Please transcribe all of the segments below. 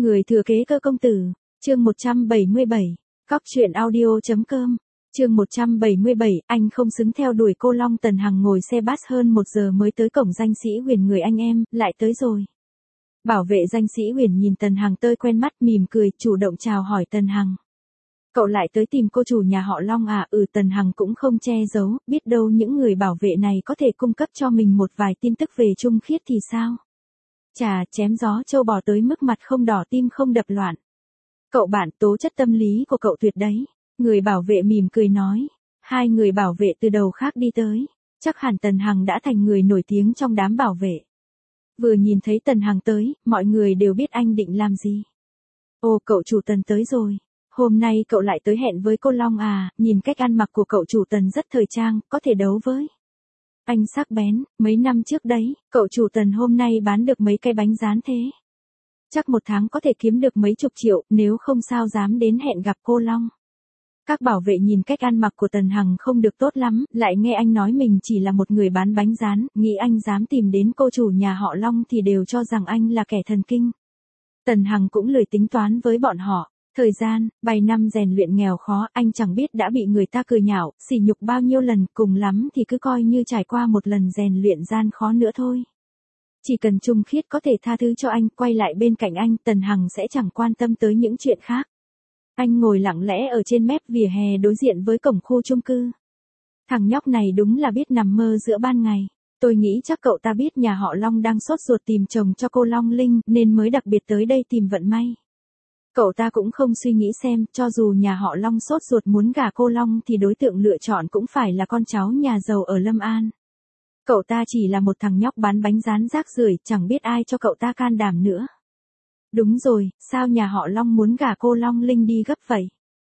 Người thừa kế cơ công tử, chương 177, cóc truyện audio.com, chương 177, anh không xứng theo đuổi cô Long. Tần Hằng ngồi xe bus hơn 1 giờ mới tới cổng Danh Sĩ Huyền. Người anh em, lại tới rồi. Bảo vệ Danh Sĩ Huyền nhìn Tần Hằng tơi quen mắt, mỉm cười, chủ động chào hỏi Tần Hằng. Cậu lại tới tìm cô chủ nhà họ Long à? Tần Hằng cũng không che giấu, biết đâu những người bảo vệ này có thể cung cấp cho mình một vài tin tức về Trung Khiết thì sao? Chà, chém gió trâu bò tới mức mặt không đỏ tim không đập loạn. Cậu bạn, tố chất tâm lý của cậu tuyệt đấy. Người bảo vệ mỉm cười nói. Hai người bảo vệ từ đầu khác đi tới. Chắc hẳn Tần Hằng đã thành người nổi tiếng trong đám bảo vệ. Vừa nhìn thấy Tần Hằng tới, mọi người đều biết anh định làm gì. Ồ, cậu chủ Tần tới rồi. Hôm nay cậu lại tới hẹn với cô Long à? Nhìn cách ăn mặc của cậu chủ Tần rất thời trang, có thể đấu với anh sắc bén. Mấy năm trước đấy, cậu chủ Tần hôm nay bán được mấy cái bánh rán thế. Chắc 1 tháng có thể kiếm được mấy chục triệu, nếu không sao dám đến hẹn gặp cô Long. Các bảo vệ nhìn cách ăn mặc của Tần Hằng không được tốt lắm, lại nghe anh nói mình chỉ là một người bán bánh rán, nghĩ anh dám tìm đến cô chủ nhà họ Long thì đều cho rằng anh là kẻ thần kinh. Tần Hằng cũng lười tính toán với bọn họ. Thời gian, 7 năm rèn luyện nghèo khó, anh chẳng biết đã bị người ta cười nhạo, sỉ nhục bao nhiêu lần, cùng lắm thì cứ coi như trải qua một lần rèn luyện gian khó nữa thôi. Chỉ cần Trung Khiết có thể tha thứ cho anh, quay lại bên cạnh anh, Tần Hằng sẽ chẳng quan tâm tới những chuyện khác. Anh ngồi lặng lẽ ở trên mép vỉa hè đối diện với cổng khu chung cư. Thằng nhóc này đúng là biết nằm mơ giữa ban ngày. Tôi nghĩ chắc cậu ta biết nhà họ Long đang sốt ruột tìm chồng cho cô Long Linh, nên mới đặc biệt tới đây tìm vận may. Cậu ta cũng không suy nghĩ xem, cho dù nhà họ Long sốt ruột muốn gả cô Long thì đối tượng lựa chọn cũng phải là con cháu nhà giàu ở Lâm An. Cậu ta chỉ là một thằng nhóc bán bánh rán rác rưởi, chẳng biết ai cho cậu ta can đảm nữa. Đúng rồi, sao nhà họ Long muốn gả cô Long Linh đi gấp vậy?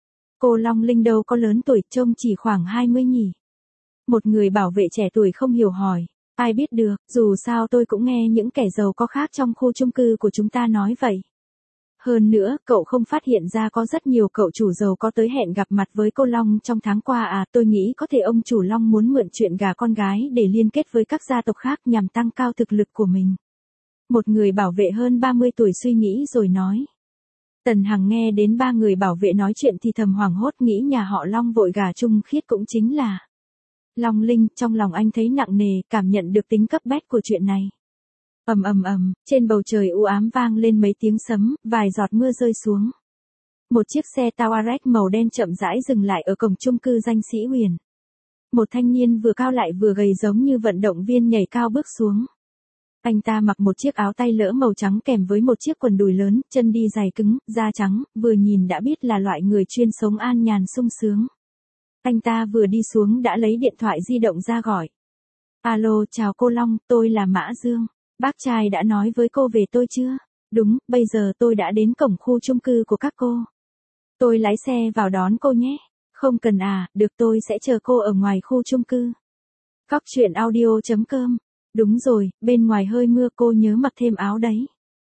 Cô Long Linh đâu có lớn tuổi, trông chỉ khoảng 20 nhỉ? Một người bảo vệ trẻ tuổi không hiểu hỏi. Ai biết được, dù sao tôi cũng nghe những kẻ giàu có khác trong khu chung cư của chúng ta nói vậy. Hơn nữa, cậu không phát hiện ra có rất nhiều cậu chủ giàu có tới hẹn gặp mặt với cô Long trong tháng qua à? Tôi nghĩ có thể ông chủ Long muốn mượn chuyện gả con gái để liên kết với các gia tộc khác nhằm tăng cao thực lực của mình. Một người bảo vệ hơn 30 tuổi suy nghĩ rồi nói. Tần Hằng nghe đến 3 người bảo vệ nói chuyện thì thầm hoảng hốt, nghĩ nhà họ Long vội gả Trung Khiết cũng chính là Long Linh. Trong lòng anh thấy nặng nề, cảm nhận được tính cấp bách của chuyện này. Ầm ầm ầm, trên bầu trời u ám vang lên mấy tiếng sấm, vài giọt mưa rơi xuống. Một chiếc xe Touareg màu đen chậm rãi dừng lại ở cổng chung cư Danh Sĩ Huyền. Một thanh niên vừa cao lại vừa gầy giống như vận động viên nhảy cao bước xuống. Anh ta mặc một chiếc áo tay lỡ màu trắng kèm với một chiếc quần đùi lớn, chân đi giày cứng, da trắng, vừa nhìn đã biết là loại người chuyên sống an nhàn sung sướng. Anh ta vừa đi xuống đã lấy điện thoại di động ra gọi. Alo, chào cô Long, tôi là Mã Dương. Bác trai đã nói với cô về tôi chưa? Đúng, bây giờ tôi đã đến cổng khu chung cư của các cô. Tôi lái xe vào đón cô nhé. Không cần à, được, tôi sẽ chờ cô ở ngoài khu chung cư. Cóc truyện audio.com. Đúng rồi, bên ngoài hơi mưa, cô nhớ mặc thêm áo đấy.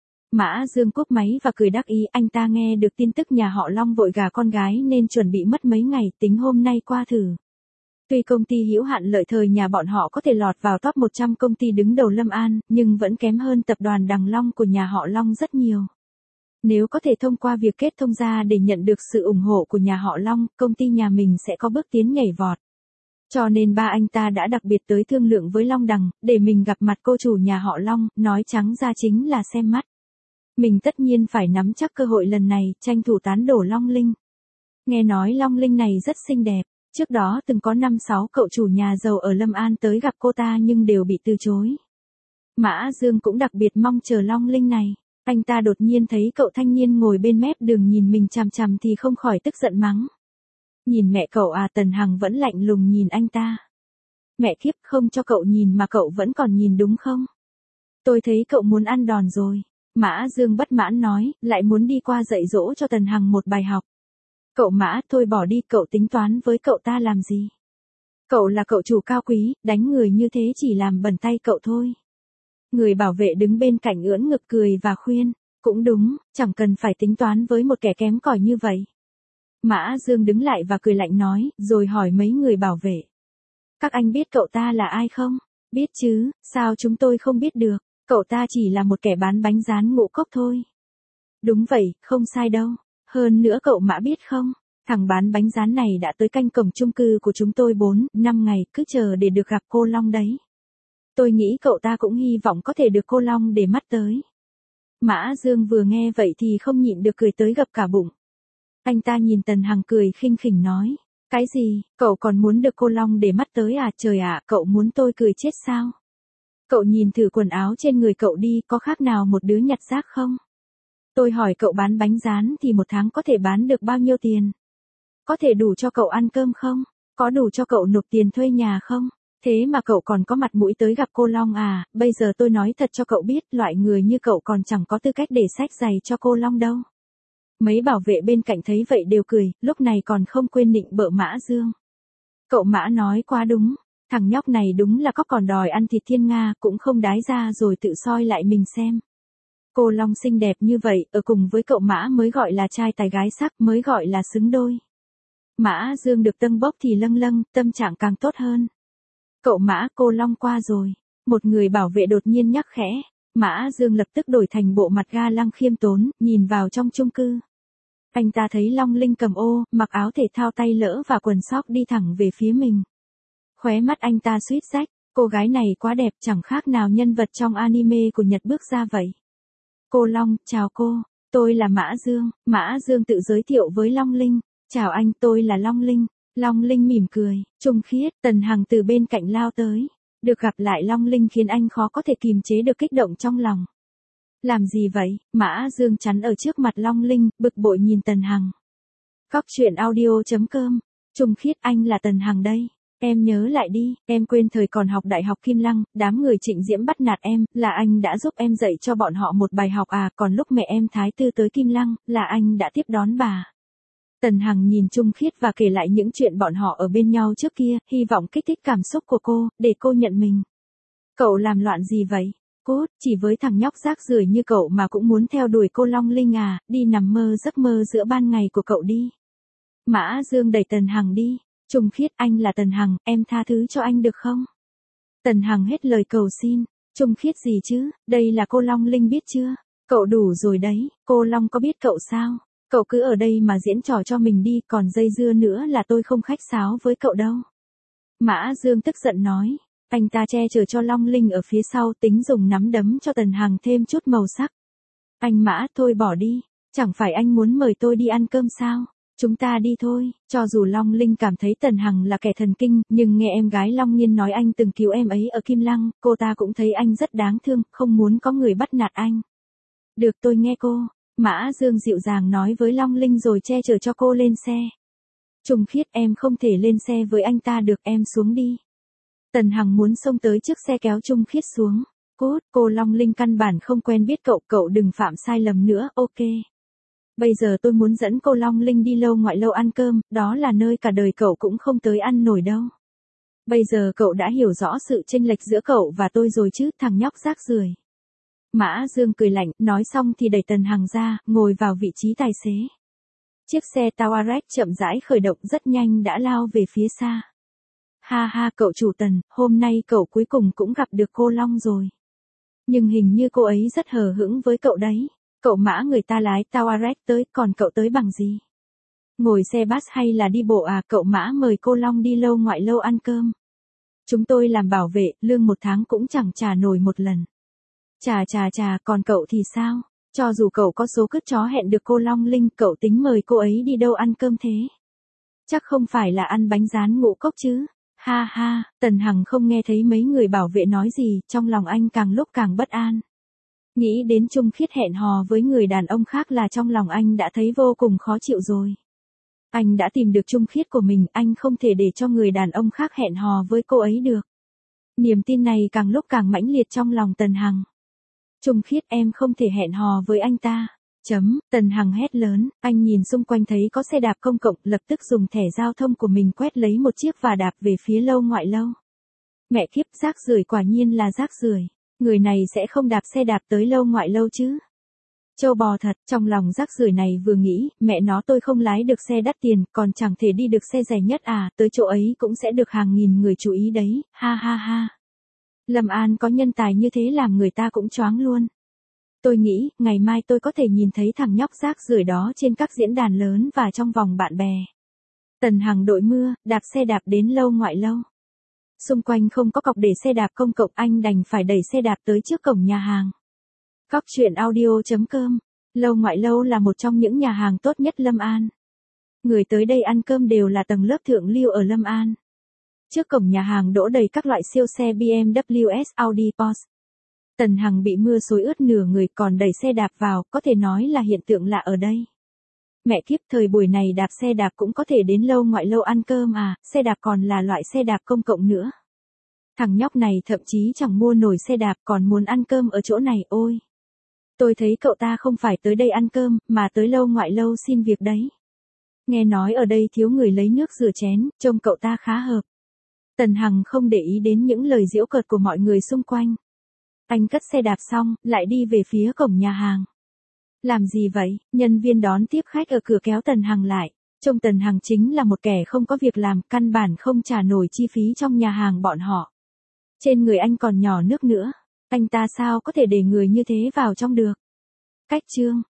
Mã Dương cúp máy và cười đắc ý, anh ta nghe được tin tức nhà họ Long vội gả con gái nên chuẩn bị mất mấy ngày, tính hôm nay qua thử. Tuy công ty hữu hạn Lợi Thời nhà bọn họ có thể lọt vào top 100 công ty đứng đầu Lâm An, nhưng vẫn kém hơn tập đoàn Đằng Long của nhà họ Long rất nhiều. Nếu có thể thông qua việc kết thông gia để nhận được sự ủng hộ của nhà họ Long, công ty nhà mình sẽ có bước tiến nhảy vọt. Cho nên ba anh ta đã đặc biệt tới thương lượng với Long Đằng, để mình gặp mặt cô chủ nhà họ Long, nói trắng ra chính là xem mắt. Mình tất nhiên phải nắm chắc cơ hội lần này, tranh thủ tán đổ Long Linh. Nghe nói Long Linh này rất xinh đẹp. Trước đó từng có 5-6 cậu chủ nhà giàu ở Lâm An tới gặp cô ta nhưng đều bị từ chối. Mã Dương cũng đặc biệt mong chờ Long Linh này. Anh ta đột nhiên thấy cậu thanh niên ngồi bên mép đường nhìn mình chằm chằm thì không khỏi tức giận mắng. Nhìn mẹ cậu à? Tần Hằng vẫn lạnh lùng nhìn anh ta. Mẹ kiếp, không cho cậu nhìn mà cậu vẫn còn nhìn đúng không? Tôi thấy cậu muốn ăn đòn rồi. Mã Dương bất mãn nói, lại muốn đi qua dạy dỗ cho Tần Hằng một bài học. Cậu Mã, thôi bỏ đi, cậu tính toán với cậu ta làm gì? Cậu là cậu chủ cao quý, đánh người như thế chỉ làm bẩn tay cậu thôi. Người bảo vệ đứng bên cạnh ưỡn ngực cười và khuyên, cũng đúng, chẳng cần phải tính toán với một kẻ kém cỏi như vậy. Mã Dương đứng lại và cười lạnh nói, rồi hỏi mấy người bảo vệ. Các anh biết cậu ta là ai không? Biết chứ, sao chúng tôi không biết được, cậu ta chỉ là một kẻ bán bánh rán ngũ cốc thôi. Đúng vậy, không sai đâu. Hơn nữa cậu Mã biết không, thằng bán bánh rán này đã tới canh cổng chung cư của chúng tôi 4-5 ngày, cứ chờ để được gặp cô Long đấy. Tôi nghĩ cậu ta cũng hy vọng có thể được cô Long để mắt tới. Mã Dương vừa nghe vậy thì không nhịn được cười tới gập cả bụng. Anh ta nhìn Tần Hằng cười khinh khỉnh nói, cái gì, cậu còn muốn được cô Long để mắt tới à? Trời ạ, cậu muốn tôi cười chết sao? Cậu nhìn thử quần áo trên người cậu đi, có khác nào một đứa nhặt rác không? Tôi hỏi cậu bán bánh rán thì một tháng có thể bán được bao nhiêu tiền? Có thể đủ cho cậu ăn cơm không? Có đủ cho cậu nộp tiền thuê nhà không? Thế mà cậu còn có mặt mũi tới gặp cô Long à? Bây giờ tôi nói thật cho cậu biết, loại người như cậu còn chẳng có tư cách để xách giày cho cô Long đâu. Mấy bảo vệ bên cạnh thấy vậy đều cười, lúc này còn không quên nịnh bợ Mã Dương. Cậu Mã nói quá đúng, thằng nhóc này đúng là có còn đòi ăn thịt thiên nga, cũng không đái ra rồi tự soi lại mình xem. Cô Long xinh đẹp như vậy, ở cùng với cậu Mã mới gọi là trai tài gái sắc, mới gọi là xứng đôi. Mã Dương được tâng bốc thì lâng lâng, tâm trạng càng tốt hơn. Cậu Mã, cô Long qua rồi. Một người bảo vệ đột nhiên nhắc khẽ. Mã Dương lập tức đổi thành bộ mặt ga lăng khiêm tốn, nhìn vào trong chung cư. Anh ta thấy Long Linh cầm ô, mặc áo thể thao tay lỡ và quần sóc đi thẳng về phía mình. Khóe mắt anh ta suýt rách, cô gái này quá đẹp, chẳng khác nào nhân vật trong anime của Nhật bước ra vậy. Cô Long, chào cô, tôi là Mã Dương. Mã Dương tự giới thiệu với Long Linh. Chào anh, tôi là Long Linh. Long Linh mỉm cười, Trung Khiết, Tần Hằng từ bên cạnh lao tới. Được gặp lại Long Linh khiến anh khó có thể kìm chế được kích động trong lòng. Làm gì vậy? Mã Dương chắn ở trước mặt Long Linh, bực bội nhìn Tần Hằng. Cóc truyện audio.com. Trung Khiết, anh là Tần Hằng đây. Em nhớ lại đi, em quên thời còn học đại học Kim Lăng, đám người Trịnh Diễm bắt nạt em, là anh đã giúp em dạy cho bọn họ một bài học à, còn lúc mẹ em thái tư tới Kim Lăng, là anh đã tiếp đón bà. Tần Hằng nhìn Trung Khiết và kể lại những chuyện bọn họ ở bên nhau trước kia, hy vọng kích thích cảm xúc của cô, để cô nhận mình. Cậu làm loạn gì vậy? Cốt, chỉ với thằng nhóc rác rưởi như cậu mà cũng muốn theo đuổi cô Long Linh à, đi nằm mơ giấc mơ giữa ban ngày của cậu đi. Mã Dương đẩy Tần Hằng đi. Trung Khiết, anh là Tần Hằng, em tha thứ cho anh được không? Tần Hằng hết lời cầu xin. Trung Khiết gì chứ, đây là cô Long Linh biết chưa? Cậu đủ rồi đấy, cô Long có biết cậu sao? Cậu cứ ở đây mà diễn trò cho mình đi, còn dây dưa nữa là tôi không khách sáo với cậu đâu. Mã Dương tức giận nói. Anh ta che chở cho Long Linh ở phía sau, tính dùng nắm đấm cho Tần Hằng thêm chút màu sắc. Anh Mã, thôi bỏ đi. Chẳng phải anh muốn mời tôi đi ăn cơm sao? Chúng ta đi thôi. Cho dù Long Linh cảm thấy Tần Hằng là kẻ thần kinh, nhưng nghe em gái Long Nhiên nói anh từng cứu em ấy ở Kim Lăng, cô ta cũng thấy anh rất đáng thương, không muốn có người bắt nạt anh. Được, tôi nghe cô. Mã Dương dịu dàng nói với Long Linh rồi che chở cho cô lên xe. Trung Khiết, em không thể lên xe với anh ta được, em xuống đi. Tần Hằng muốn xông tới trước xe kéo Trung Khiết xuống. Cốt, cô Long Linh căn bản không quen biết cậu, cậu đừng phạm sai lầm nữa, ok. Bây giờ tôi muốn dẫn cô Long Linh đi lâu ngoại lâu ăn cơm, đó là nơi cả đời cậu cũng không tới ăn nổi đâu. Bây giờ cậu đã hiểu rõ sự chênh lệch giữa cậu và tôi rồi chứ, thằng nhóc rác rưởi. Mã Dương cười lạnh, nói xong thì đẩy Tần Hằng ra, ngồi vào vị trí tài xế. Chiếc xe Touareg chậm rãi khởi động rất nhanh đã lao về phía xa. Ha ha, cậu chủ Tần, hôm nay cậu cuối cùng cũng gặp được cô Long rồi. Nhưng hình như cô ấy rất hờ hững với cậu đấy. Cậu Mã, người ta lái Touareg tới, còn cậu tới bằng gì? Ngồi xe bus hay là đi bộ à? Cậu Mã mời cô Long đi lâu ngoại lâu ăn cơm. Chúng tôi làm bảo vệ, lương một tháng cũng chẳng trả nổi một lần. Chà, còn cậu thì sao? Cho dù cậu có số cứt chó hẹn được cô Long Linh, cậu tính mời cô ấy đi đâu ăn cơm thế? Chắc không phải là ăn bánh rán Ngũ Cốc chứ? Ha ha, Tần Hằng không nghe thấy mấy người bảo vệ nói gì, trong lòng anh càng lúc càng bất an. Nghĩ đến Trung Khiết hẹn hò với người đàn ông khác là trong lòng anh đã thấy vô cùng khó chịu rồi. Anh đã tìm được Trung Khiết của mình, anh không thể để cho người đàn ông khác hẹn hò với cô ấy được. Niềm tin này càng lúc càng mãnh liệt trong lòng Tần Hằng. Trung Khiết, em không thể hẹn hò với anh ta. Tần Hằng hét lớn, anh nhìn xung quanh thấy có xe đạp công cộng, lập tức dùng thẻ giao thông của mình quét lấy một chiếc và đạp về phía lâu ngoại lâu. Mẹ kiếp, rác rưởi, quả nhiên là rác rưởi. Người này sẽ không đạp xe đạp tới lâu ngoại lâu chứ. Châu bò thật, trong lòng rác rưởi này vừa nghĩ, mẹ nó, tôi không lái được xe đắt tiền, còn chẳng thể đi được xe rẻ nhất à, tới chỗ ấy cũng sẽ được hàng nghìn người chú ý đấy, ha ha ha. Lâm An có nhân tài như thế làm người ta cũng choáng luôn. Tôi nghĩ, ngày mai tôi có thể nhìn thấy thằng nhóc rác rưởi đó trên các diễn đàn lớn và trong vòng bạn bè. Tần Hằng đội mưa, đạp xe đạp đến lâu ngoại lâu. Xung quanh không có cọc để xe đạp công cộng, anh đành phải đẩy xe đạp tới trước cổng nhà hàng. Cóc truyện audio.com. Lâu ngoại lâu là một trong những nhà hàng tốt nhất Lâm An. Người tới đây ăn cơm đều là tầng lớp thượng lưu ở Lâm An. Trước cổng nhà hàng đỗ đầy các loại siêu xe BMW, Audi, Porsche. Tần Hằng bị mưa xối ướt nửa người còn đẩy xe đạp vào, có thể nói là hiện tượng lạ ở đây. Mẹ kiếp, thời buổi này đạp xe đạp cũng có thể đến lâu ngoại lâu ăn cơm à, xe đạp còn là loại xe đạp công cộng nữa. Thằng nhóc này thậm chí chẳng mua nổi xe đạp còn muốn ăn cơm ở chỗ này, ôi. Tôi thấy cậu ta không phải tới đây ăn cơm, mà tới lâu ngoại lâu xin việc đấy. Nghe nói ở đây thiếu người lấy nước rửa chén, trông cậu ta khá hợp. Tần Hằng không để ý đến những lời giễu cợt của mọi người xung quanh. Anh cất xe đạp xong, lại đi về phía cổng nhà hàng. Làm gì vậy? Nhân viên đón tiếp khách ở cửa kéo Tần Hằng lại. Trông Tần Hằng chính là một kẻ không có việc làm, căn bản không trả nổi chi phí trong nhà hàng bọn họ. Trên người anh còn nhỏ nước nữa. Anh ta sao có thể để người như thế vào trong được? Cách chương.